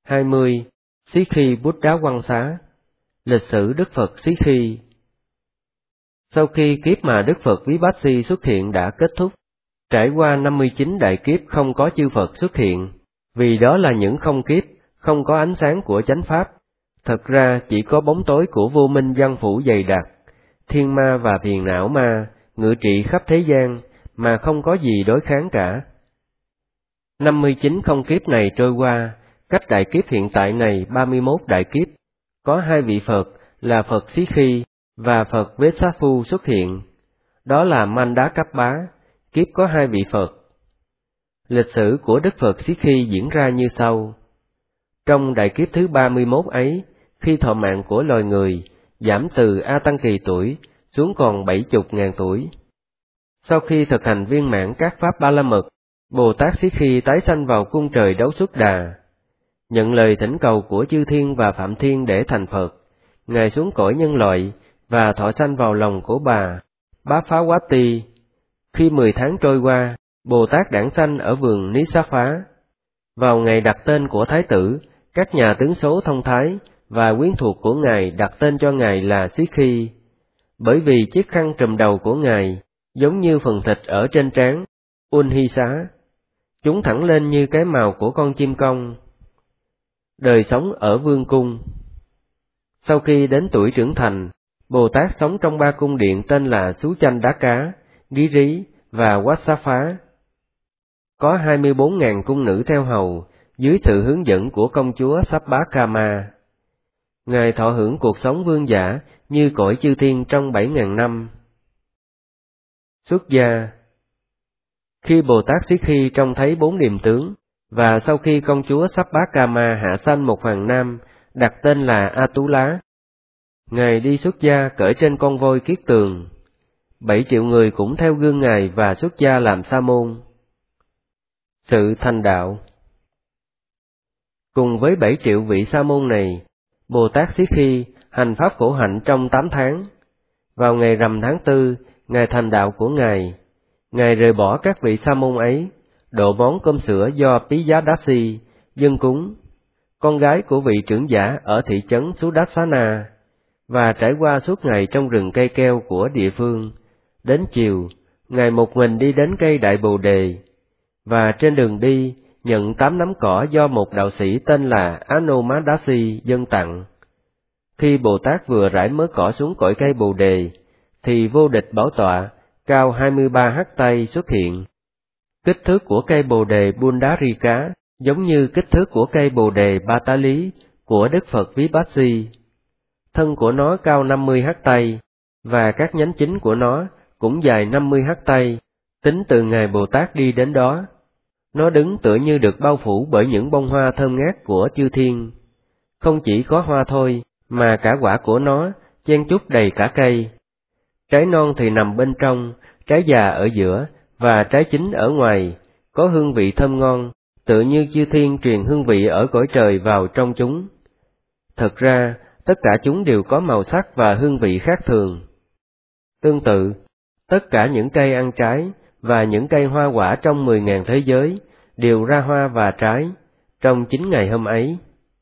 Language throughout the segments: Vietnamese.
20. Sikhi Buddha Quang Xá. Lịch sử Đức Phật Sikhi. Sau khi kiếp mà Đức Phật Vipassy xuất hiện đã kết thúc, trải qua 59 đại kiếp không có chư Phật xuất hiện, vì đó là những không kiếp, không có ánh sáng của chánh pháp. Thật ra chỉ có bóng tối của vô minh giăng phủ dày đặc, thiên ma và phiền não ma ngự trị khắp thế gian, mà không có gì đối kháng cả. 59 không kiếp này trôi qua, cách đại kiếp hiện tại này 31 đại kiếp, có 2 vị Phật là Phật Sikhi và Phật Vessaphu xuất hiện. Đó là Mandakappa, kiếp có 2 vị Phật. Lịch sử của Đức Phật Sikhi diễn ra như sau. Trong đại kiếp thứ 31 ấy, khi thọ mạng của loài người giảm từ A Tăng Kỳ tuổi xuống còn 70.000 tuổi. Sau khi thực hành viên mãn các pháp Ba La Mật, Bồ Tát Sikhi tái sanh vào cung trời Đấu Xuất Đà. Nhận lời thỉnh cầu của chư thiên và Phạm Thiên để thành Phật, Ngài xuống cõi nhân loại và thọ sanh vào lòng của bà Bá Phá Quá Ti. Khi 10 tháng trôi qua, Bồ Tát đản sanh ở vườn Ní Xá Phá. Vào ngày đặt tên của Thái tử, các nhà tướng số thông thái và quyến thuộc của Ngài đặt tên cho Ngài là Sikhi, bởi vì chiếc khăn trùm đầu của Ngài giống như phần thịt ở trên trán, Unhisa. Chúng thẳng lên như cái mào của con chim công. Đời sống ở vương cung. Sau khi đến tuổi trưởng thành, Bồ Tát sống trong 3 cung điện tên là Sú Chanh Đá Cá, Gí Rí và Quát Xá Phá. Có 24.000 cung nữ theo hầu, dưới sự hướng dẫn của công chúa Sabbakama. Ngài thọ hưởng cuộc sống vương giả như cõi chư thiên trong 7.000 năm. Xuất gia. Khi Bồ Tát Sikhi trông thấy 4 điềm tướng, và sau khi công chúa Sabbakama hạ sanh một hoàng nam, đặt tên là Atula, Ngài đi xuất gia cởi trên con voi kiết tường. 7 triệu người cũng theo gương Ngài và xuất gia làm sa môn. Sự thành đạo. Cùng với 7 triệu vị sa môn này, Bồ Tát Sikhi hành pháp khổ hạnh trong 8 tháng. Vào ngày rằm tháng 4, ngày thành đạo của Ngài, Ngài rời bỏ các vị sa môn ấy, độ món cơm sữa do Piyadasi, dân cúng, con gái của vị trưởng giả ở thị trấn Sudassana, và trải qua suốt ngày trong rừng cây keo của địa phương. Đến chiều, Ngài một mình đi đến cây Đại Bồ Đề, và trên đường đi nhận 8 nắm cỏ do một đạo sĩ tên là Anomadasi dâng tặng. Khi Bồ Tát vừa rải mớ cỏ xuống cội cây Bồ Đề, thì vô địch bảo tọa cao 23 hắc tay xuất hiện. Kích thước của cây Bồ Đề Bundarika giống như kích thước của cây Bồ Đề Ba Tá Lý của Đức Phật Vipassy. Thân của nó cao 50 hắc tay, và các nhánh chính của nó cũng dài 50 hắc tay, tính từ ngày Bồ Tát đi đến đó. Nó đứng tựa như được bao phủ bởi những bông hoa thơm ngát của chư thiên. Không chỉ có hoa thôi, mà cả quả của nó chen chúc đầy cả cây. Trái non thì nằm bên trong, trái già ở giữa, và trái chín ở ngoài, có hương vị thơm ngon, tựa như chư thiên truyền hương vị ở cõi trời vào trong chúng. Thật ra, tất cả chúng đều có màu sắc và hương vị khác thường. Tương tự, tất cả những cây ăn trái và những cây hoa quả trong 10.000 thế giới đều ra hoa và trái trong 9 ngày hôm ấy.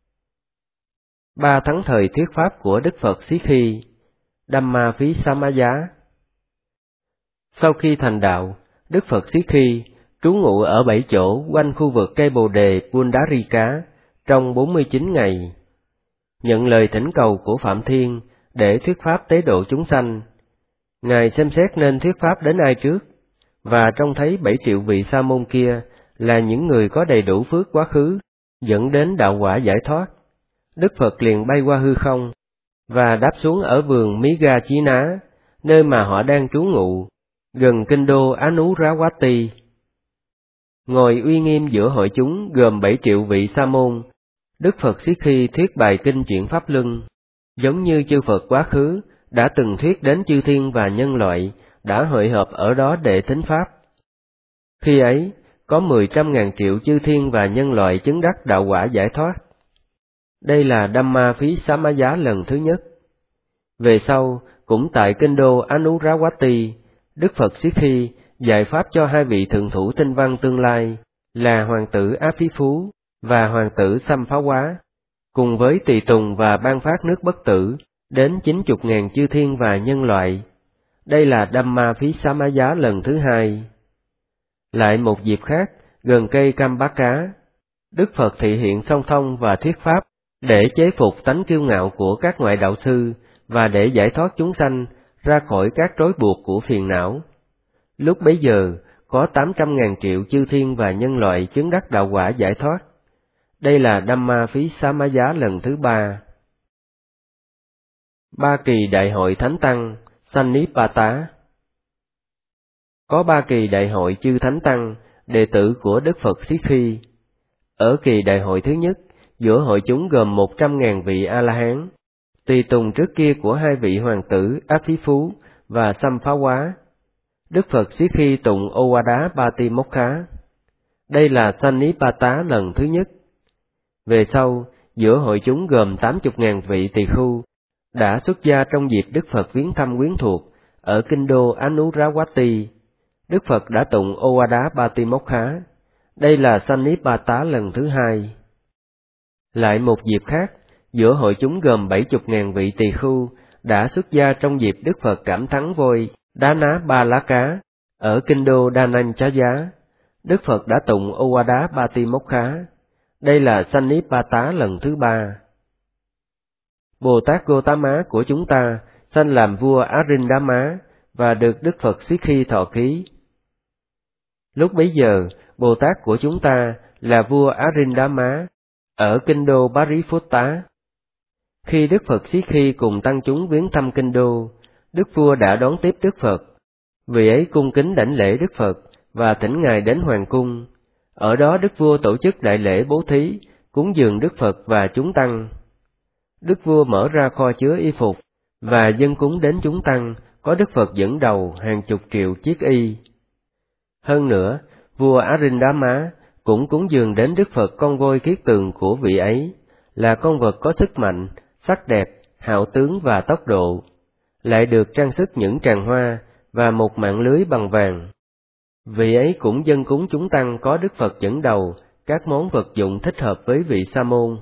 3 tháng thời thuyết pháp của Đức Phật Sikhi, Dhamma Phí Samaya. Sau khi thành đạo, Đức Phật Sikhi trú ngụ ở 7 chỗ quanh khu vực cây Bồ Đề Pundarika trong 49 ngày. Nhận lời thỉnh cầu của Phạm Thiên để thuyết pháp tế độ chúng sanh, Ngài xem xét nên thuyết pháp đến ai trước, và trông thấy 7 triệu vị sa môn kia là những người có đầy đủ phước quá khứ, dẫn đến đạo quả giải thoát. Đức Phật liền bay qua hư không, và đáp xuống ở vườn Miga Chí Ná, nơi mà họ đang trú ngụ, gần kinh đô Anurawati. Ngồi uy nghiêm giữa hội chúng gồm 7 triệu vị sa môn, Đức Phật Sikhi thuyết bài kinh Chuyển Pháp Luân, giống như chư Phật quá khứ đã từng thuyết đến chư thiên và nhân loại đã hội họp ở đó để thính pháp. Khi ấy, có 10.000 triệu chư thiên và nhân loại chứng đắc đạo quả giải thoát. Đây là Dhamma Phí Samaya lần thứ nhất. Về sau, cũng tại kinh đô Anurawati, Đức Phật Sikhi dạy pháp cho 2 vị thượng thủ tinh văn tương lai là hoàng tử Áp Phí Phú và hoàng tử Xăm Phá Quá, cùng với tùy tùng và ban phát nước bất tử, đến 90.000 chư thiên và nhân loại. Đây là Dhamma Phí Xá Má Giá lần thứ 2. Lại một dịp khác, gần cây Cam Bá Cá, Đức Phật thị hiện song thông và thuyết pháp, để chế phục tánh kiêu ngạo của các ngoại đạo sư, và để giải thoát chúng sanh ra khỏi các trói buộc của phiền não. Lúc bấy giờ, có 800.000 triệu chư thiên và nhân loại chứng đắc đạo quả giải thoát. Đây là Dhamma Phí Xá Má Giá lần thứ 3. Ba kỳ đại hội Thánh Tăng, Sannipata. Có 3 kỳ đại hội chư Thánh Tăng, đệ tử của Đức Phật Xí Khi. Ở kỳ đại hội thứ nhất, giữa hội chúng gồm 100.000 vị A-la-hán, tùy tùng trước kia của 2 vị hoàng tử Áp Thí Phú và Xăm Phá Quá. Đức Phật Xí Khi tụng Owada Patimokha. Đây là Sannipata lần thứ nhất. Về sau, giữa hội chúng gồm 80.000 vị tỳ khưu, đã xuất gia trong dịp Đức Phật viếng thăm quyến thuộc ở kinh đô Anurawati. Đức Phật đã tụng Owada Patimokha. Đây là Sannipata lần thứ 2. Lại một dịp khác, giữa hội chúng gồm 70.000 vị tỳ khưu, đã xuất gia trong dịp Đức Phật cảm thắng voi Đá Ná Ba Lá Cá ở kinh đô Đa Nanh Chá Giá. Đức Phật đã tụng Owada Patimokha. Đây là Sannipata lần thứ 3. Bồ Tát Gotama của chúng ta sanh làm vua Arindama và được Đức Phật Xí Khi thọ ký. Lúc bấy giờ, Bồ Tát của chúng ta là vua Arindama ở kinh đô Pariputta. Khi Đức Phật Xí Khi cùng tăng chúng viếng thăm kinh đô, Đức vua đã đón tiếp Đức Phật. Vì ấy cung kính đảnh lễ Đức Phật và thỉnh Ngài đến hoàng cung. Ở đó Đức vua tổ chức đại lễ bố thí, cúng dường Đức Phật và chúng tăng. Đức vua mở ra kho chứa y phục, và dâng cúng đến chúng tăng, có Đức Phật dẫn đầu hàng chục triệu chiếc y. Hơn nữa, vua Arindama cũng cúng dường đến Đức Phật con voi kiết tường của vị ấy, là con vật có sức mạnh, sắc đẹp, hạo tướng và tốc độ, lại được trang sức những tràng hoa và một mạng lưới bằng vàng. Vị ấy cũng dâng cúng chúng tăng có Đức Phật dẫn đầu các món vật dụng thích hợp với vị sa môn.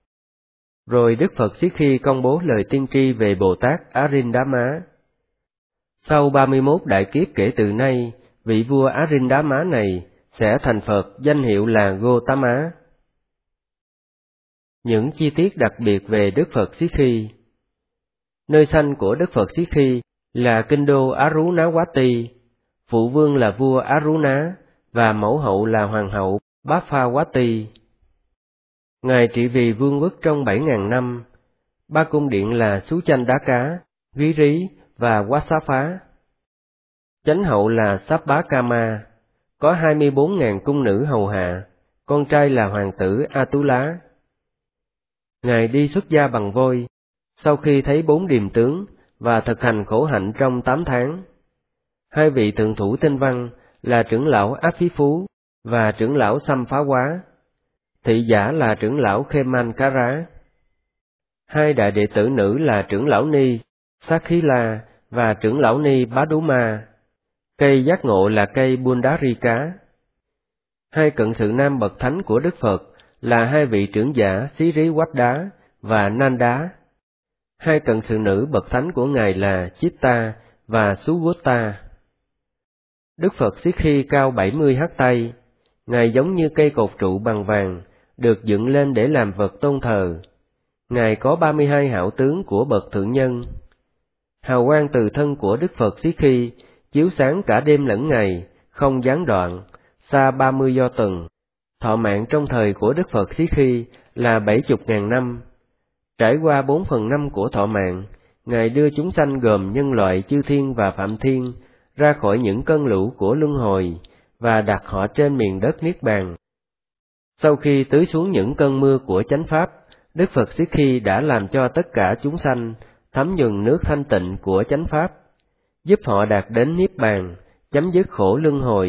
Rồi Đức Phật Xí Khi công bố lời tiên tri về Bồ Tát Arindama. Sau 31 đại kiếp kể từ nay, vị vua Arindama này sẽ thành Phật, danh hiệu là Gotama. Những chi tiết đặc biệt về Đức Phật Xí Khi. Nơi sanh của Đức Phật Xí Khi là kinh đô Arunawati, phụ vương là vua Aruna và mẫu hậu là hoàng hậu Bhaphawati. Ngài trị vì vương quốc trong 7.000 năm. 3 cung điện là Suchandaka, Giri và Wasapha. Chánh hậu là Sabbakama, có 24.000 cung nữ hầu hạ, con trai là hoàng tử Atula. Ngài đi xuất gia bằng voi, sau khi thấy 4 điềm tướng và thực hành khổ hạnh trong 8 tháng. 2 vị thượng thủ tinh văn là trưởng lão Áp Thí Phú và trưởng lão Xăm Phá Quá. Thị giả là trưởng lão Khemankara. 2 đại đệ tử nữ là trưởng lão Ni Sakhila và trưởng lão Ni Baduma. Cây giác ngộ là cây Bundarika. 2 cận sự nam bậc thánh của Đức Phật là 2 vị trưởng giả Siriwaddha và Nanda. 2 cận sự nữ bậc thánh của Ngài là Chitta và Sugota. Đức Phật Xí Khi cao 70 hắt tay. Ngài giống như cây cột trụ bằng vàng, được dựng lên để làm vật tôn thờ. Ngài có 32 hảo tướng của bậc thượng nhân. Hào quang từ thân của Đức Phật Xí Khi chiếu sáng cả đêm lẫn ngày, không gián đoạn, xa 30 do tuần. Thọ mạng trong thời của Đức Phật Xí Khi là 70.000 năm. Trải qua 4/5 của thọ mạng, Ngài đưa chúng sanh gồm nhân loại, chư thiên và phạm thiên ra khỏi những cơn lũ của luân hồi và đặt họ trên miền đất Niết Bàn. Sau khi tưới xuống những cơn mưa của chánh pháp, Đức Phật Xí Khi đã làm cho tất cả chúng sanh thấm nhuần nước thanh tịnh của chánh pháp, giúp họ đạt đến Niết Bàn, chấm dứt khổ luân hồi.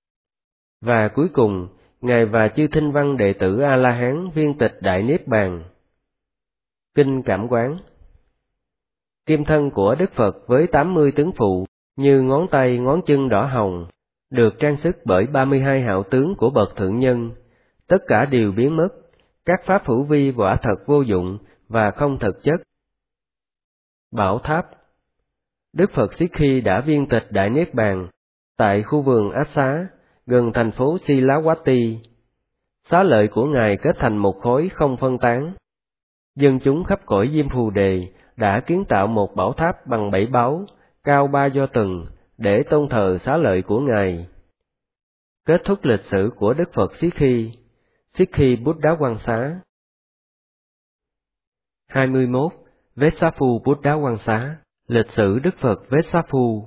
Và cuối cùng, Ngài và chư thinh văn đệ tử A-la-hán viên tịch Đại Niết Bàn. Kinh Cảm Quán. Kim thân của Đức Phật với 80 tướng phụ, như ngón tay ngón chân đỏ hồng, được trang sức bởi 32 hảo tướng của bậc thượng nhân. tất cả đều biến mất, các pháp hữu vi quả thật vô dụng và không thực chất. Bảo tháp. Đức Phật Sikhi đã viên tịch Đại Niết Bàn tại khu vườn Át Xá, gần thành phố Silawati. Xá lợi của Ngài kết thành một khối không phân tán. Dân chúng khắp cõi Diêm Phù Đề đã kiến tạo một bảo tháp bằng 7 báu, cao 3 do tầng, để tôn thờ xá lợi của Ngài. Kết thúc lịch sử của Đức Phật Sikhi, Sikhi Buddha Quang Xá. 21. Vessaphu Buddha Quang Xá, lịch sử Đức Phật Vessaphu.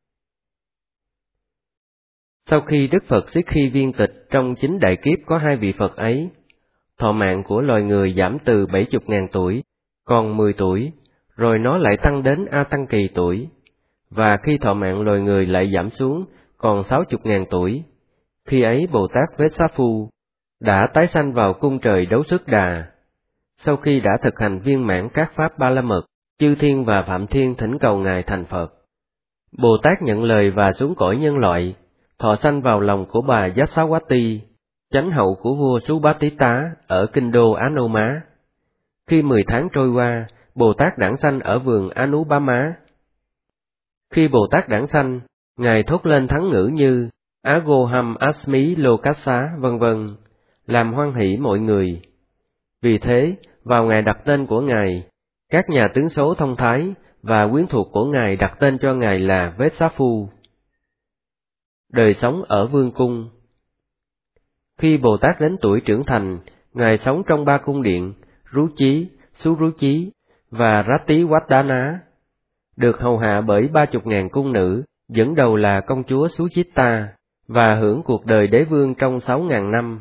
Sau khi Đức Phật Sikhi viên tịch, trong 9 đại kiếp có 2 vị Phật ấy, thọ mạng của loài người giảm từ 70.000 tuổi, còn 10 tuổi, rồi nó lại tăng đến A Tăng Kỳ tuổi, và khi thọ mạng loài người lại giảm xuống, còn 60.000 tuổi. Khi ấy Bồ Tát Vessaphu đã tái sanh vào cung trời Đấu Sức Đà. Sau khi đã thực hành viên mãn các pháp Ba La Mật, chư thiên và Phạm Thiên thỉnh cầu Ngài thành Phật. Bồ Tát nhận lời và xuống cõi nhân loại, thọ sanh vào lòng của bà Yassawati, chánh hậu của vua Subhatita ở kinh đô Anoma. Khi 10 tháng trôi qua, Bồ Tát đản sanh ở vườn Anubama. Khi Bồ Tát đản sanh, Ngài thốt lên thắng ngữ như Agoham Asmi Lokassa vân vân, làm hoan hỷ mọi người. Vì thế, vào ngày đặt tên của Ngài, các nhà tướng số thông thái và quyến thuộc của Ngài đặt tên cho Ngài là Vessaphu. Đời sống ở vương cung. Khi Bồ Tát đến tuổi trưởng thành, Ngài sống trong 3 cung điện, Rú Chí, Sú Rú Chí và Rati Waddana, được hầu hạ bởi 30.000 cung nữ, dẫn đầu là công chúa Suchitta, và hưởng cuộc đời đế vương trong 6.000 năm.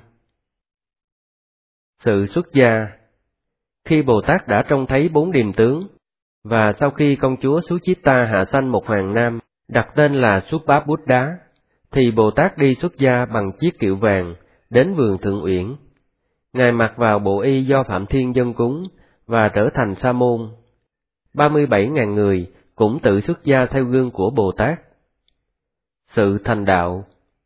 Sự xuất gia. Khi Bồ Tát đã trông thấy 4 điềm tướng, và sau khi công chúa Suchitta hạ sanh một hoàng nam, đặt tên là Subhabuddha, thì Bồ Tát đi xuất gia bằng chiếc kiệu vàng, đến vườn Thượng Uyển. Ngài mặc vào bộ y do Phạm Thiên dâng cúng, và trở thành sa môn. 37.000 người cũng tự xuất gia theo gương của Bồ Tát. Sự thành đạo.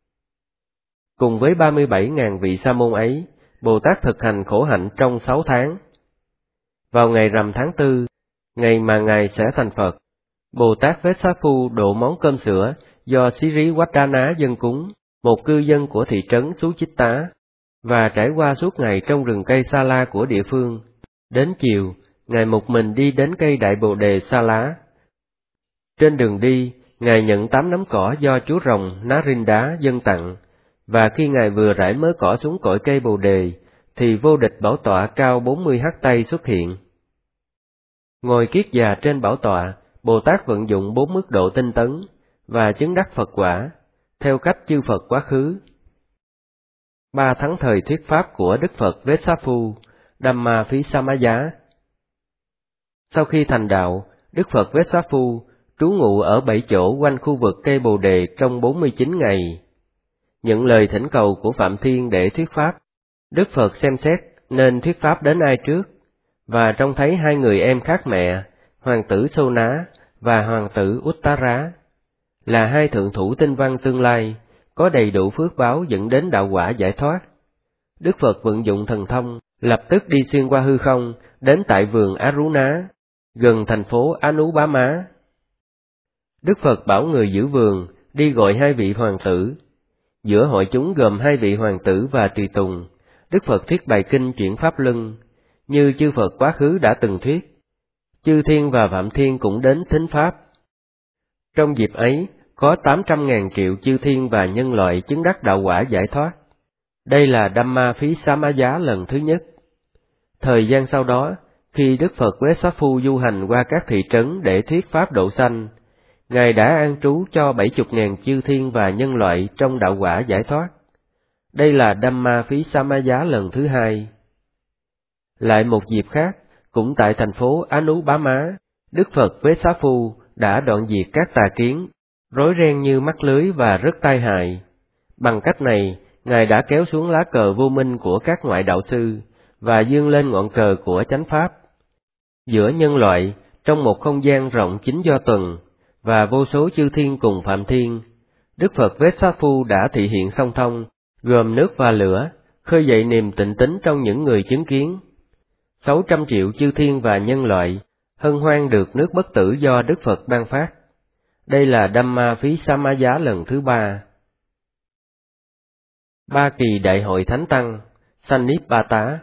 Cùng với 37.000 vị sa môn ấy, Bồ Tát thực hành khổ hạnh trong 6 tháng. Vào ngày rằm tháng 4, ngày mà Ngài sẽ thành Phật, Bồ Tát Vessaphu độ món cơm sữa do Siri Waddana dâng cúng, một cư dân của thị trấn Suchitta, và trải qua suốt ngày trong rừng cây sa la của địa phương. Đến chiều, Ngài một mình đi đến cây đại bồ đề sa lá. Trên đường đi, Ngài nhận 8 nắm cỏ do chú rồng Narinda dâng tặng, và khi Ngài vừa rải mớ cỏ xuống cội cây bồ đề, thì vô địch bảo tọa cao 40 hắc tay xuất hiện. Ngồi kiết già trên bảo tọa, Bồ Tát vận dụng 4 mức độ tinh tấn, và chứng đắc Phật quả, theo cách chư Phật quá khứ. 3 tháng thời thuyết pháp của Đức Phật Vessaphu, Dhamma Phí Samaya. Sau khi thành đạo, Đức Phật Vessaphu trú ngụ ở 7 chỗ quanh khu vực cây bồ đề trong 49 ngày. Nhận lời thỉnh cầu của Phạm Thiên để thuyết pháp, Đức Phật xem xét nên thuyết pháp đến ai trước, và trông thấy 2 người em khác mẹ, hoàng tử Sona và hoàng tử Uttara, là 2 thượng thủ tinh văn tương lai, có đầy đủ phước báo dẫn đến đạo quả giải thoát. Đức Phật vận dụng thần thông, lập tức đi xuyên qua hư không, đến tại vườn Aruna, gần thành phố Anubama. Đức Phật bảo người giữ vườn đi gọi 2 vị hoàng tử. Giữa hội chúng gồm 2 vị hoàng tử và tùy tùng, Đức Phật thuyết bài kinh chuyển pháp luân, như chư Phật quá khứ đã từng thuyết. Chư thiên và Phạm Thiên cũng đến thính pháp. Trong dịp ấy, có 800.000 triệu chư thiên và nhân loại chứng đắc đạo quả giải thoát. Đây là Dhamma Phí Samaya lần thứ nhất. Thời gian sau đó, khi Đức Phật Vessaphu du hành qua các thị trấn để thuyết pháp độ sanh, Ngài đã an trú cho 70.000 chư thiên và nhân loại trong đạo quả giải thoát. Đây là Dhamma Phí Samaya lần thứ hai. Lại một dịp khác, cũng tại thành phố Anubama, Đức Phật Vessaphu đã đoạn diệt các tà kiến, rối ren như mắt lưới và rất tai hại. Bằng cách này, Ngài đã kéo xuống lá cờ vô minh của các ngoại đạo sư, và dương lên ngọn cờ của chánh pháp. Giữa nhân loại, trong một không gian rộng 9 do tuần, và vô số chư thiên cùng Phạm Thiên, Đức Phật Vessaphu đã thị hiện song thông, gồm nước và lửa, khơi dậy niềm tịnh tín trong những người chứng kiến. 600 triệu chư thiên và nhân loại hân hoan được nước bất tử do Đức Phật ban phát. Đây là Dhamma Phí Samaya lần thứ 3. Ba kỳ đại hội Thánh Tăng, Sannipata.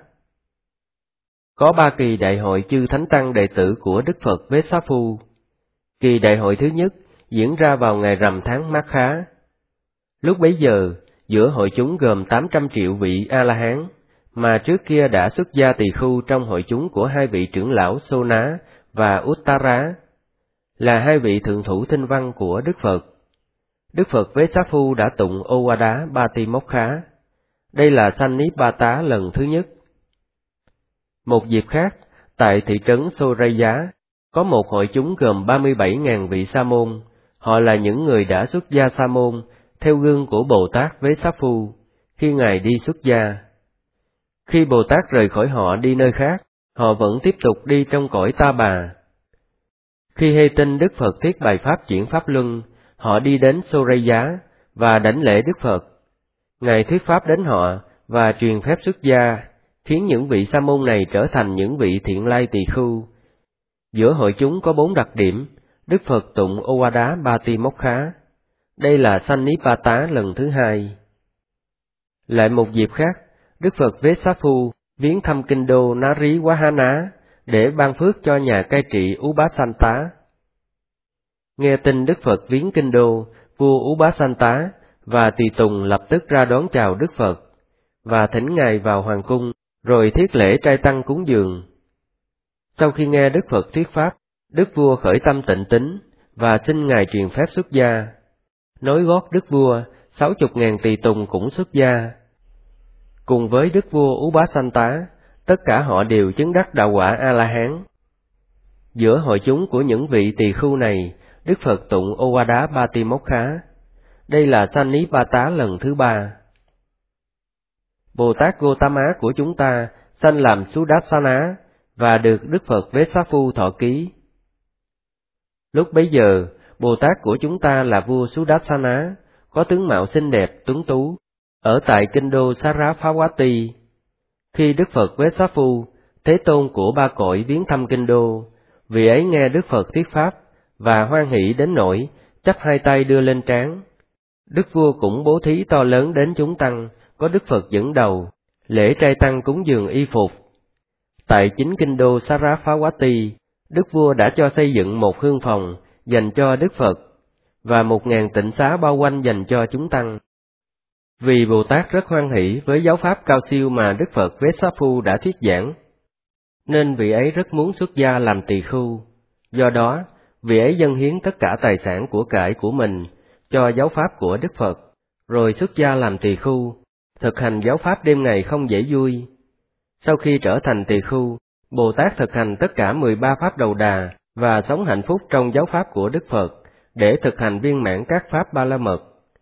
Có 3 kỳ đại hội chư Thánh Tăng đệ tử của Đức Phật Vessaphu. Kỳ đại hội thứ nhất diễn ra vào ngày rằm tháng Mát Khá. Lúc bấy giờ, giữa hội chúng gồm 800 triệu vị A-la-hán, mà trước kia đã xuất gia tỳ khưu trong hội chúng của 2 vị trưởng lão Sona và Uttara, là 2 vị thượng thủ tinh văn của Đức Phật. Đức Phật Vessaphu đã tụng Owada Patimokkha. Đây là Sannipata lần thứ nhất. Một dịp khác, tại thị trấn Soraya, có một hội chúng gồm 37.000 vị sa môn. Họ là những người đã xuất gia sa môn, theo gương của Bồ Tát Vessaphu, khi Ngài đi xuất gia. Khi Bồ Tát rời khỏi họ đi nơi khác, họ vẫn tiếp tục đi trong cõi Ta Bà. Khi hay tin Đức Phật thuyết bài pháp chuyển pháp luân, họ đi đến Soraya và đảnh lễ Đức Phật. Ngài thuyết pháp đến họ và truyền phép xuất gia, khiến những vị sa môn này trở thành những vị thiện lai tỳ khưu. Giữa hội chúng có 4 đặc điểm. Đức Phật tụng Owada Patimokkha. Đây là Sannipata lần thứ 2. Lại một dịp khác, Đức Phật Vessaphu viếng thăm kinh đô Nari Wahana để ban phước cho nhà cai trị Upasanta. Nghe tin Đức Phật viếng kinh đô, vua Upasanta và tùy tùng lập tức ra đón chào Đức Phật và thỉnh Ngài vào hoàng cung, rồi thiết lễ trai tăng cúng dường. Sau khi nghe Đức Phật thuyết pháp, Đức vua khởi tâm tịnh tín và xin Ngài truyền phép xuất gia. Nối gót Đức vua, 60.000 tỳ tùng cũng xuất gia. Cùng với Đức vua Upasanta, tất cả họ đều chứng đắc đạo quả A-la-hán. Giữa hội chúng của những vị tỳ khưu này, Đức Phật tụng Owada Patimokkha. Đây là Sannipata lần thứ 3. Bồ Tát Gotama của chúng ta sanh làm Sudarsana và được Đức Phật Vessaphu thọ ký. Lúc bấy giờ, Bồ Tát của chúng ta là vua Sudarsana, có tướng mạo xinh đẹp, tuấn tú, ở tại kinh đô Sarasvati. Khi Đức Phật Vessaphu, Thế Tôn của 3 cõi viếng thăm kinh đô, vị ấy nghe Đức Phật thuyết pháp và hoan hỷ đến nỗi chắp 2 tay đưa lên trán. Đức vua cũng bố thí to lớn đến chúng tăng, có Đức Phật dẫn đầu, lễ trai tăng cúng dường y phục. Tại chính kinh đô Sarasvati, Đức vua đã cho xây dựng một hương phòng dành cho Đức Phật và 1.000 tịnh xá bao quanh dành cho chúng tăng. Vì Bồ Tát rất hoan hỷ với giáo pháp cao siêu mà Đức Phật Vessaphu đã thuyết giảng, nên vị ấy rất muốn xuất gia làm tỳ khưu. Do đó, vị ấy dâng hiến tất cả tài sản của cải của mình cho giáo pháp của Đức Phật, rồi xuất gia làm tỳ khưu, thực hành giáo pháp đêm ngày không dễ vui. Sau khi trở thành tỳ khưu, Bồ Tát thực hành tất cả 13 pháp đầu đà và sống hạnh phúc trong giáo pháp của Đức Phật để thực hành viên mãn các pháp ba la mật.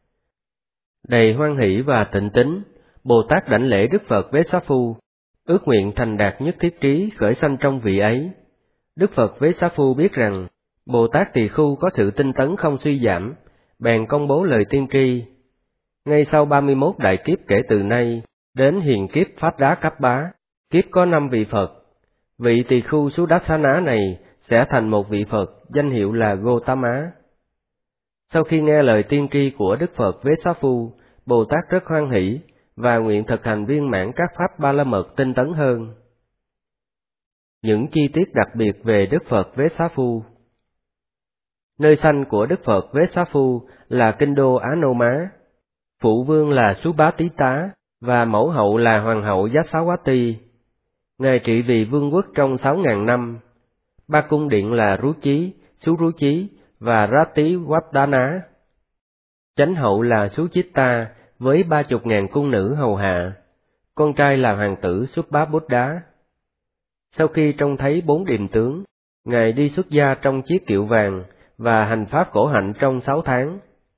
Đầy hoan hỷ và tịnh tín, Bồ Tát đảnh lễ Đức Phật Vessaphu, ước nguyện thành đạt nhất thiết trí khởi sanh trong vị ấy. Đức Phật Vessaphu biết rằng Bồ Tát tỳ khưu có sự tinh tấn không suy giảm, bèn công bố lời tiên tri. Ngay sau 31 đại kiếp kể từ nay, đến hiền kiếp Pháp Đá Cấp Bá, kiếp có 5 vị Phật. Vị tỳ khưu Sudarsana này sẽ thành một vị Phật, danh hiệu là Gotama. Sau khi nghe lời tiên tri của Đức Phật Vessaphu, Bồ Tát rất hoan hỷ và nguyện thực hành viên mãn các pháp ba la mật tinh tấn hơn. Những chi tiết đặc biệt về Đức Phật Vessaphu. Nơi sanh của Đức Phật Vessaphu là kinh đô Anoma. Phụ vương là Subhatita và mẫu hậu là hoàng hậu Jasawati. Ngài trị vì vương quốc trong 6.000 năm. 3 cung điện là Ruchi, Suruchi và Ratiwardhana. Chánh hậu là Suchitta với 30.000 cung nữ hầu hạ. Con trai là hoàng tử Subhabuddha. Sau khi trông thấy 4 điềm tướng, Ngài đi xuất gia trong chiếc kiệu vàng và hành pháp khổ hạnh trong 6 tháng.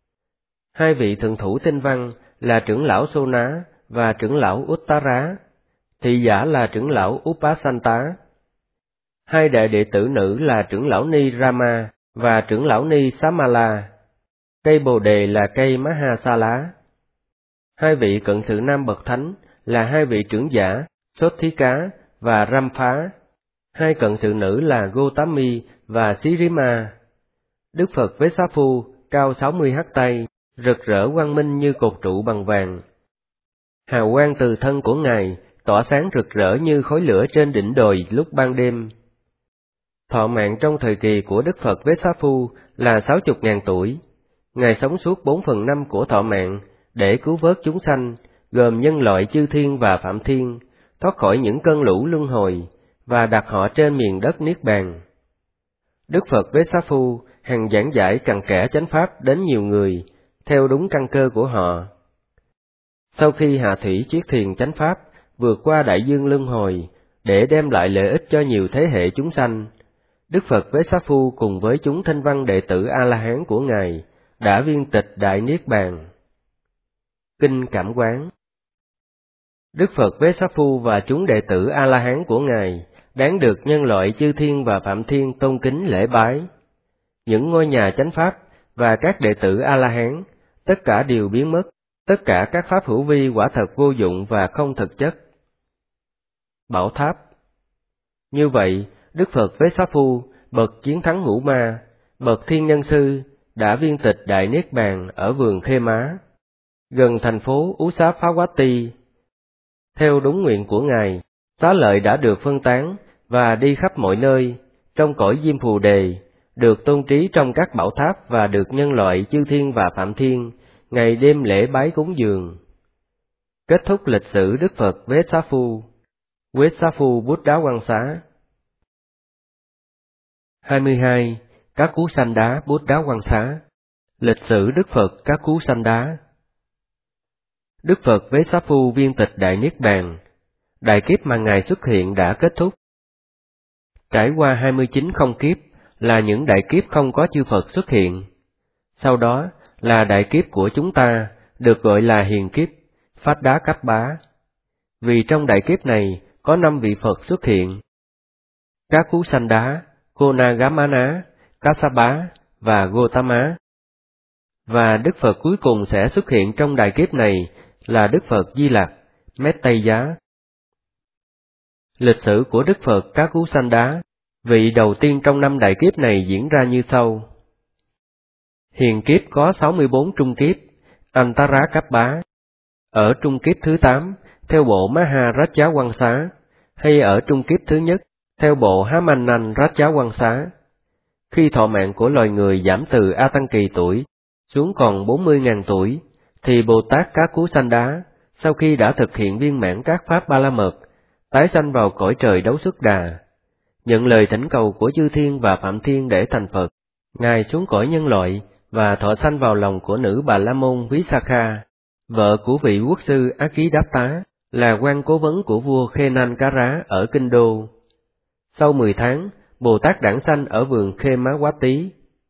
2 vị thượng thủ tinh văn là trưởng lão Sona và trưởng lão Uttara, thị giả là trưởng lão Upasanta. 2 đại đệ tử nữ là trưởng lão Ni Rama và trưởng lão Ni Samala. Cây bồ đề là cây Mahasala. 2 vị cận sự nam bậc thánh là hai vị trưởng giả, Sốt Thí Cá và Ramphá, hai cận sự nữ là Gotami và Sirima. Đức Phật Vessaphu cao 60 hắc tay, rực rỡ quang minh như cột trụ bằng vàng. Hào quang từ thân của Ngài tỏa sáng rực rỡ như khói lửa trên đỉnh đồi lúc ban đêm. Thọ mạng trong thời kỳ của Đức Phật Vessaphu là 60.000 tuổi. Ngài sống suốt 4/5 của thọ mạng để cứu vớt chúng sanh, gồm nhân loại chư thiên và phạm thiên, thoát khỏi những cơn lũ luân hồi, và đặt họ trên miền đất Niết Bàn. Đức Phật Vessaphu hằng giảng giải cặn kẽ chánh pháp đến nhiều người, theo đúng căn cơ của họ. Sau khi hạ thủy chiết thiền chánh pháp, vượt qua đại dương luân hồi, để đem lại lợi ích cho nhiều thế hệ chúng sanh, Đức Phật Vessaphu cùng với chúng thanh văn đệ tử A-la-hán của Ngài đã viên tịch Đại Niết Bàn. Kinh Cảm Quán. Đức Phật Vessaphu và chúng đệ tử A-la-hán của Ngài đáng được nhân loại chư thiên và phạm thiên tôn kính lễ bái. Những ngôi nhà chánh pháp và các đệ tử A-la-hán, tất cả đều biến mất, tất cả các pháp hữu vi quả thật vô dụng và không thực chất. Bảo tháp. Như vậy, Đức Phật Vessaphu, bậc chiến thắng ngũ ma, bậc thiên nhân sư, đã viên tịch Đại Niết Bàn ở vườn Khê Má, gần thành phố Usapawati. Theo đúng nguyện của Ngài, xá lợi đã được phân tán và đi khắp mọi nơi, trong cõi Diêm Phù Đề, được tôn trí trong các bảo tháp và được nhân loại chư thiên và phạm thiên ngày đêm lễ bái cúng dường. Kết thúc lịch sử Đức Phật Vessaphu. Vessaphu Bút Đá Quang Xá. 22. Các cú sanh đá Bút Đá Quang Xá. Lịch sử Đức Phật các cú sanh đá. Đức Phật Vessaphu viên tịch Đại Niết Bàn. Đại kiếp mà Ngài xuất hiện đã kết thúc. Trải qua 29 không kiếp là những đại kiếp không có chư Phật xuất hiện. Sau đó là đại kiếp của chúng ta, được gọi là hiền kiếp, Phát Đá Cấp Bá. Vì trong đại kiếp này có 5 vị Phật xuất hiện: Các cú sanh đá, Konagamana, Kassapa và Gotama. Và Đức Phật cuối cùng sẽ xuất hiện trong đại kiếp này là Đức Phật Di Lặc, Metteyya. Lịch sử của Đức Phật các cú sanh đá, vị đầu tiên trong 5 đại kiếp này diễn ra như sau. Hiền kiếp có 64 trung kiếp, Antara Cấp Bá. Ở trung kiếp thứ 8, theo bộ Maharaja Quang Xá, hay ở trung kiếp thứ nhất, theo bộ Hamanan Raja Quang Xá. Khi thọ mạng của loài người giảm từ A Tăng Kỳ tuổi xuống còn 40.000 tuổi, thì Bồ Tát Các Cú Sanh Đá, sau khi đã thực hiện viên mãn các pháp Ba La Mật, tái sanh vào cõi trời Đấu Xuất Đà. Nhận lời thỉnh cầu của chư thiên và phạm thiên để thành Phật, Ngài xuống cõi nhân loại và thọ sanh vào lòng của nữ Bà La Môn Visakha, vợ của vị quốc sư A Ký Đáp Tá, là quan cố vấn của vua Khê Nan Cá Rá ở Kinh Đô. Sau 10 tháng, Bồ Tát đản sanh ở vườn Khê Má Quá Tý.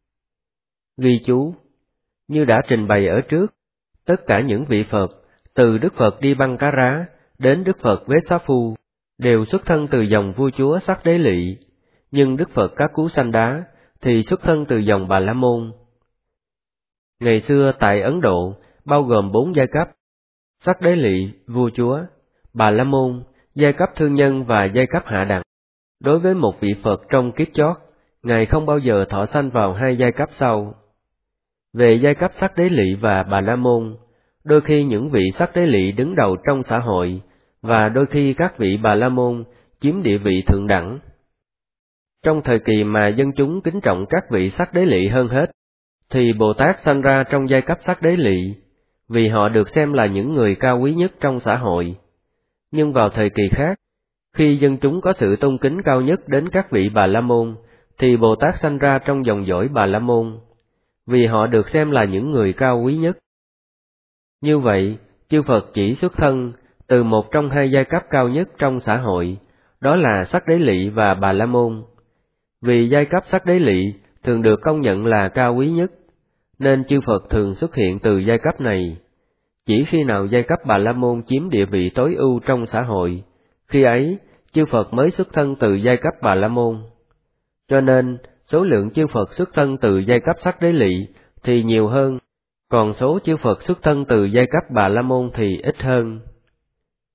Ghi chú: như đã trình bày ở trước, tất cả những vị Phật, từ Đức Phật Đi Băng Cá Rá đến Đức Phật Vessaphu, đều xuất thân từ dòng vua chúa Sắc Đế Lị, nhưng Đức Phật Các Cú Sanh Đá thì xuất thân từ dòng Bà La Môn. Ngày xưa tại Ấn Độ, bao gồm 4 giai cấp: Sắc Đế Lị, vua chúa; Bà La Môn, giai cấp thương nhân và giai cấp hạ đẳng. Đối với một vị Phật trong kiếp chót, Ngài không bao giờ thọ sanh vào 2 giai cấp sau. Về giai cấp Sắc Đế Lị và Bà La Môn, đôi khi những vị Sắc Đế Lị đứng đầu trong xã hội, và đôi khi các vị Bà La Môn chiếm địa vị thượng đẳng. Trong thời kỳ mà dân chúng kính trọng các vị Sắc Đế Lị hơn hết, thì Bồ Tát sanh ra trong giai cấp Sắc Đế Lị, vì họ được xem là những người cao quý nhất trong xã hội. Nhưng vào thời kỳ khác, khi dân chúng có sự tôn kính cao nhất đến các vị Bà La Môn, thì Bồ Tát sanh ra trong dòng dõi Bà La Môn, vì họ được xem là những người cao quý nhất. Như vậy, chư Phật chỉ xuất thân từ một trong 2 giai cấp cao nhất trong xã hội, đó là Sắc Đế Lị và Bà La Môn. Vì giai cấp Sắc Đế Lị thường được công nhận là cao quý nhất, nên chư Phật thường xuất hiện từ giai cấp này. Chỉ khi nào giai cấp Bà La Môn chiếm địa vị tối ưu trong xã hội, khi ấy chư Phật mới xuất thân từ giai cấp Bà La Môn. Cho nên, số lượng chư Phật xuất thân từ giai cấp Sắc Đế Lị thì nhiều hơn, còn số chư Phật xuất thân từ giai cấp Bà La Môn thì ít hơn.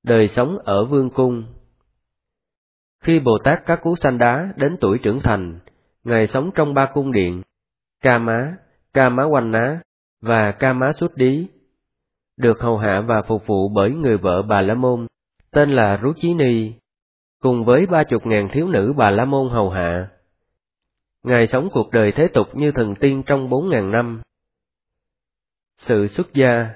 Đời sống ở vương cung. Khi Bồ Tát Các Cú Sanh Đá đến tuổi trưởng thành, Ngài sống trong 3 cung điện, Ca Má Oanh Ná và Ca Má Xuất Đí, được hầu hạ và phục vụ bởi người vợ Bà La Môn, tên là Rú Chí Ni, cùng với 30.000 thiếu nữ Bà La Môn hầu hạ. Ngài sống cuộc đời thế tục như thần tiên trong 4.000 năm. Sự xuất gia.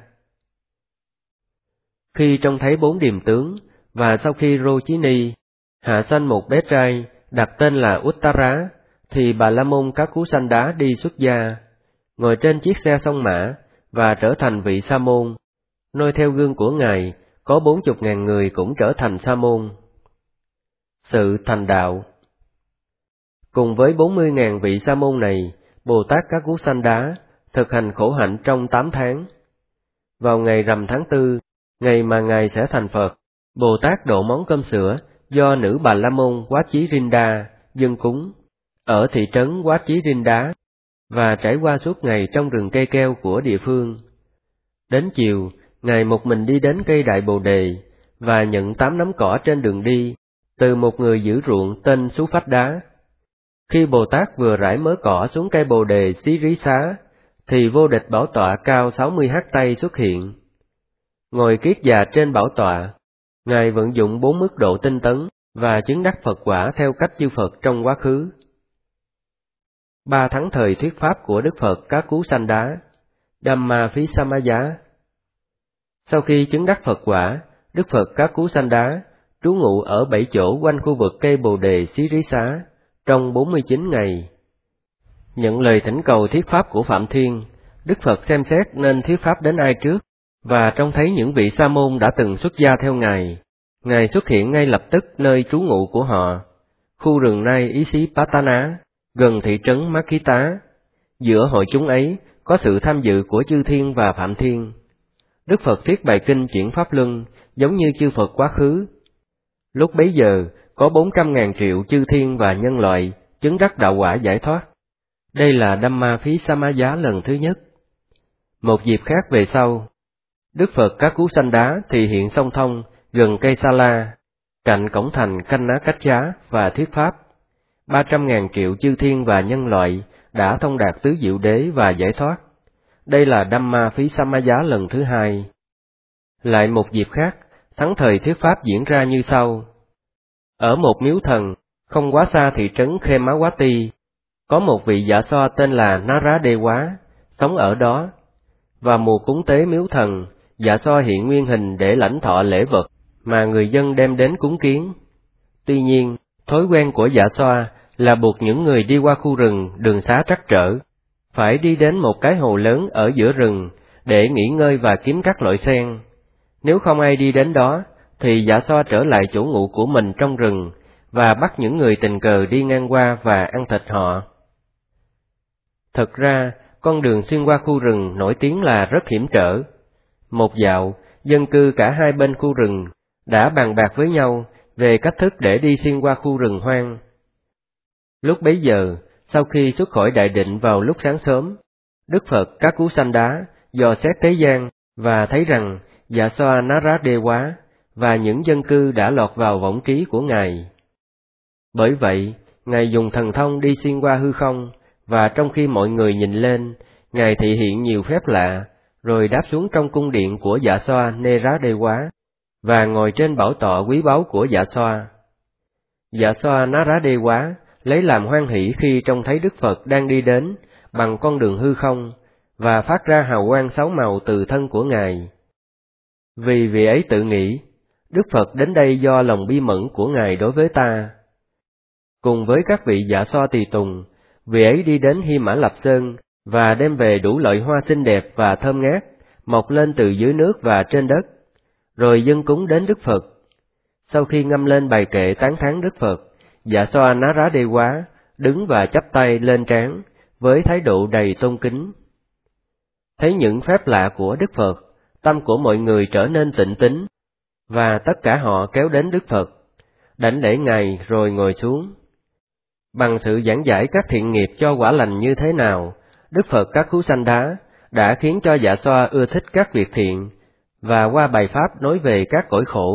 Khi trông thấy 4 điềm tướng, và sau khi Rô Chí Ni hạ sanh một bé trai đặt tên là Uttara, thì Bà La Môn Các Cú Sanh Đá đi xuất gia, ngồi trên chiếc xe song mã và trở thành vị sa môn. Noi theo gương của Ngài, có 40.000 người cũng trở thành sa môn. Sự thành đạo. Cùng với 40.000 vị sa môn này, Bồ Tát Các Cú Sanh Đá thực hành khổ hạnh trong 8 tháng. Vào ngày rằm tháng 4, ngày mà Ngài sẽ thành Phật, Bồ Tát độ món cơm sữa do nữ Bà La Môn Quá Chí Rinda dâng cúng ở thị trấn Quá Chí Rinda, và trải qua suốt ngày trong rừng cây keo của địa phương. Đến chiều, Ngài một mình đi đến cây Đại Bồ Đề và nhận 8 nắm cỏ trên đường đi từ một người giữ ruộng tên Sú Phách Đá. Khi Bồ Tát vừa rải mớ cỏ xuống cây Bồ Đề Xí Rí Xá, thì vô địch bảo tọa cao 60 hắt tay xuất hiện. Ngồi kiết già trên bảo tọa, Ngài vận dụng 4 mức độ tinh tấn và chứng đắc Phật quả theo cách chư Phật trong quá khứ. 3 tháng thời thuyết pháp của Đức Phật Các Cú Sanh Đá, Dhamma Phí Samaya. Sau khi chứng đắc Phật quả, Đức Phật Các Cú Sanh Đá trú ngụ ở 7 chỗ quanh khu vực cây Bồ Đề Xí Rí Xá trong 49 ngày. Nhận lời thỉnh cầu thuyết pháp của Phạm Thiên, Đức Phật xem xét nên thuyết pháp đến ai trước, và trông thấy những vị sa môn đã từng xuất gia theo Ngài. Ngài xuất hiện ngay lập tức nơi trú ngụ của họ, khu rừng Nai Ý Xí Patana, gần thị trấn Makita. Giữa hội chúng ấy có sự tham dự của chư thiên và Phạm Thiên. Đức Phật thuyết bài kinh chuyển pháp luân giống như chư Phật quá khứ. Lúc bấy giờ có 400.000 triệu chư thiên và nhân loại chứng đắc đạo quả giải thoát. Đây là Dhamma Phí Samaya lần thứ nhất. Một dịp khác về sau, Đức Phật Các Cú Sanh Đá thì hiện song thông gần cây Sa La, cạnh cổng thành Canh Ná Cách Chá và thuyết pháp. 300.000 triệu chư thiên và nhân loại đã thông đạt tứ diệu đế và giải thoát. Đây là Dhamma Phí Samaya lần thứ hai. Lại một dịp khác, thắng thời thuyết pháp diễn ra như sau. Ở một miếu thần, không quá xa thị trấn Khemawati, có một vị dạ xoa tên là Naradewa, sống ở đó. Và mùa cúng tế miếu thần, dạ xoa hiện nguyên hình để lãnh thọ lễ vật mà người dân đem đến cúng kiến. Tuy nhiên, thói quen của dạ xoa là buộc những người đi qua khu rừng đường xá trắc trở phải đi đến một cái hồ lớn ở giữa rừng để nghỉ ngơi và kiếm các loại sen. Nếu không ai đi đến đó, thì dạ xoa trở lại chỗ ngụ của mình trong rừng và bắt những người tình cờ đi ngang qua và ăn thịt họ. Thật ra, con đường xuyên qua khu rừng nổi tiếng là rất hiểm trở. Một dạo, dân cư cả hai bên khu rừng đã bàn bạc với nhau về cách thức để đi xuyên qua khu rừng hoang. Lúc bấy giờ, sau khi xuất khỏi đại định vào lúc sáng sớm, Đức Phật Các Cú Sanh Đá dò xét thế gian và thấy rằng dạ xoa Naradewa và những dân cư đã lọt vào võng trí của Ngài. Bởi vậy, Ngài dùng thần thông đi xuyên qua hư không, và trong khi mọi người nhìn lên, Ngài thị hiện nhiều phép lạ, rồi đáp xuống trong cung điện của dạ xoa Naradewa và ngồi trên bảo tọa quý báu của dạ xoa. Dạ xoa Naradewa lấy làm hoan hỷ khi trông thấy Đức Phật đang đi đến bằng con đường hư không và phát ra hào quang 6 màu từ thân của Ngài. Vì vị ấy tự nghĩ, Đức Phật đến đây do lòng bi mẫn của Ngài đối với ta. Cùng với các vị dạ xoa tùy tùng, vị ấy đi đến Hy Mã Lạp Sơn và đem về đủ loại hoa xinh đẹp và thơm ngát, mọc lên từ dưới nước và trên đất, rồi dâng cúng đến Đức Phật. Sau khi ngâm lên bài kệ tán thán Đức Phật, dạ xoa Naradewa đứng và chắp tay lên trán với thái độ đầy tôn kính. Thấy những phép lạ của Đức Phật, tâm của mọi người trở nên tịnh tín, và tất cả họ kéo đến Đức Phật, đảnh lễ Ngài rồi ngồi xuống. Bằng sự giảng giải các thiện nghiệp cho quả lành như thế nào, Đức Phật Các Cú Sanh Đá đã khiến cho dạ xoa ưa thích các việc thiện, và qua bài pháp nói về các cõi khổ,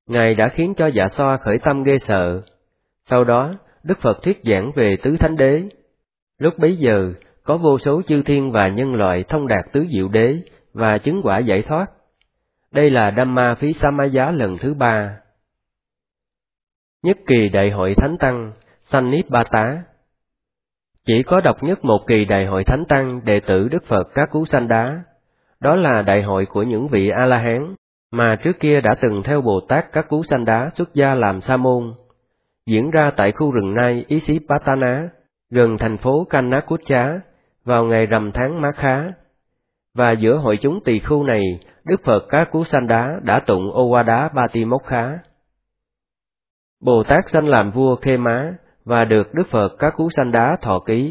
Ngài đã khiến cho Dạ Xoa khởi tâm ghê sợ. Sau đó, Đức Phật thuyết giảng về tứ thánh đế. Lúc bấy giờ, có vô số chư thiên và nhân loại thông đạt tứ diệu đế và chứng quả giải thoát. Đây là Dhamma Phí Samaya lần thứ 3. Nhất kỳ đại hội Thánh Tăng, Sannipata. Chỉ có độc nhất một kỳ đại hội Thánh Tăng đệ tử Đức Phật Các Cú Sanh Đá. Đó là đại hội của những vị A-la-hán, mà trước kia đã từng theo Bồ Tát Các Cú Sanh Đá xuất gia làm sa môn, diễn ra tại khu rừng Nai Isipatana, gần thành phố Kanakutcha, vào ngày rằm tháng Mát Khá. Và giữa hội chúng tỳ khu này, Đức Phật Các Cú Sanh Đá đã tụng Owada Patimokha. Bồ Tát sanh làm vua Khê Má, và được Đức Phật Các Cú Sanh Đá thọ ký.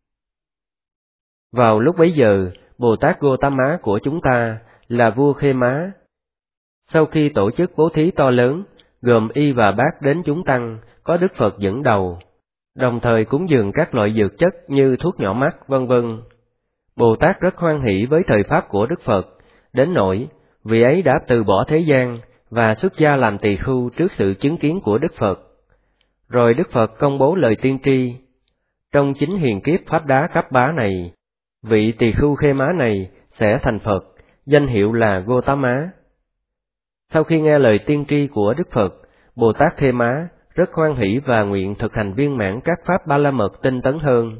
Vào lúc bấy giờ, Bồ Tát Gotama của chúng ta là vua Khê Má. Sau khi tổ chức bố thí to lớn, gồm y và bát đến chúng tăng, có Đức Phật dẫn đầu, đồng thời cúng dường các loại dược chất như thuốc nhỏ mắt, vân vân. Bồ Tát rất hoan hỷ với thời pháp của Đức Phật, đến nỗi vị ấy đã từ bỏ thế gian và xuất gia làm tỳ khưu trước sự chứng kiến của Đức Phật. Rồi Đức Phật công bố lời tiên tri. Trong chính hiền kiếp Pháp Đá Cấp Bá này, vị tỳ khưu Khê Má này sẽ thành Phật, danh hiệu là Gotama. Sau khi nghe lời tiên tri của Đức Phật, Bồ Tát Khê Má rất hoan hỷ và nguyện thực hành viên mãn các pháp Ba La Mật tinh tấn hơn.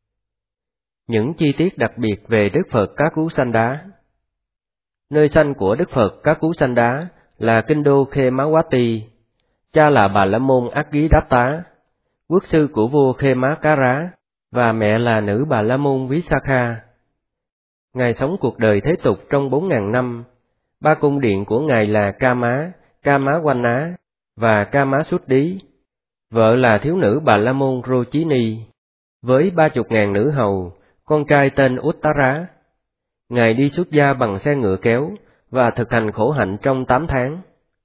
Những chi tiết đặc biệt về Đức Phật Các Cú Sanh Đá. Nơi sanh của Đức Phật Các Cú Sanh Đá là kinh đô Khê Má Wati. Cha là Bà La Môn Aggidatta, quốc sư của vua Khê Má Cá Rá, và mẹ là nữ Bà La Môn Visakha. Ngài sống cuộc đời thế tục trong 4.000 năm. 3 cung điện của Ngài là Kama, Kama-Wanna và Kama-Suddhi. Vợ là thiếu nữ Bà La Môn Rochini, với 30.000 nữ hầu, con trai tên Uttara. Ngài đi xuất gia bằng xe ngựa kéo và thực hành khổ hạnh trong 8 tháng.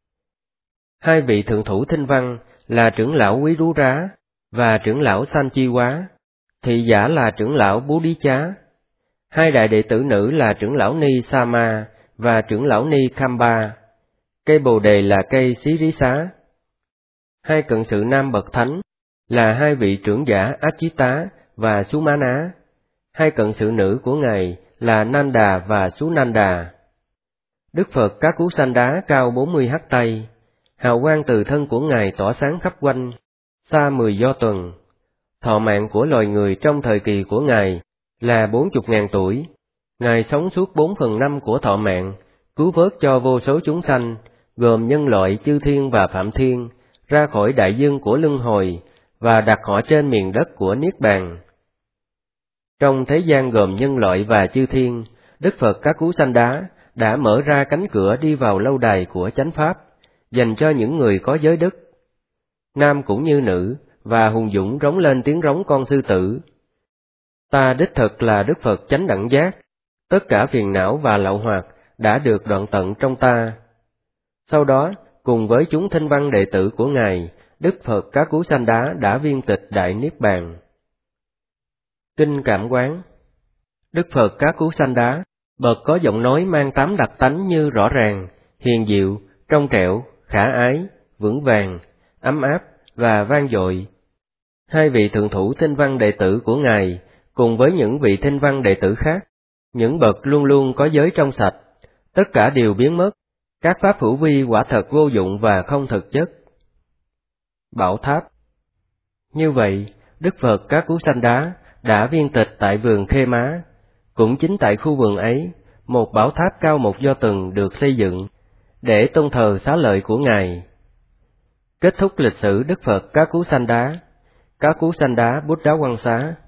2 vị thượng thủ thinh văn là trưởng lão Quý Rú Rá và trưởng lão Sanchiwa, thị giả là trưởng lão Bú Đí Chá. 2 đại đệ tử nữ là trưởng lão Ni Sama và trưởng lão Ni Khamba. Cây bồ đề là cây xí rí xá. 2 cận sự nam bậc thánh là 2 vị trưởng giả Achita và Sumana. 2 cận sự nữ của Ngài là Nanda và Sunanda. Đức Phật Các Cú Sanh Đá cao 40 hắc tay, hào quang từ thân của Ngài tỏa sáng khắp quanh, xa 10 do tuần. Thọ mạng của loài người trong thời kỳ của Ngài là 40.000 tuổi. Ngài sống suốt 4/5 của thọ mạng, cứu vớt cho vô số chúng sanh, gồm nhân loại, chư thiên và phạm thiên, ra khỏi đại dương của luân hồi và đặt họ trên miền đất của Niết Bàn. Trong thế gian gồm nhân loại và chư thiên, Đức Phật Các Cú Sanh Đá đã mở ra cánh cửa đi vào lâu đài của chánh pháp, dành cho những người có giới đức, nam cũng như nữ, và hùng dũng rống lên tiếng rống con sư tử. Ta đích thực là Đức Phật chánh đẳng giác, tất cả phiền não và lậu hoặc đã được đoạn tận trong ta. Sau đó, cùng với chúng thinh văn đệ tử của Ngài, Đức Phật Các Cú Sanh Đá đã viên tịch Đại Niết Bàn. Kinh Cảm Quán. Đức Phật Các Cú Sanh Đá, bậc có giọng nói mang 8 đặc tánh như rõ ràng, hiền diệu, trong trẻo, khả ái, vững vàng, ấm áp và vang dội. 2 vị thượng thủ thinh văn đệ tử của Ngài, cùng với những vị thinh văn đệ tử khác, những bậc luôn luôn có giới trong sạch, tất cả đều biến mất, các pháp hữu vi quả thật vô dụng và không thực chất. Bảo tháp. Như vậy, Đức Phật Các Cú Sanh Đá đã viên tịch tại vườn Khê Má. Cũng chính tại khu vườn ấy, một bảo tháp cao 1 do tuần được xây dựng, để tôn thờ xá lợi của Ngài. Kết thúc lịch sử Đức Phật Các Cú Sanh Đá, Các Cú Sanh Đá Bút Đá Quang Xá.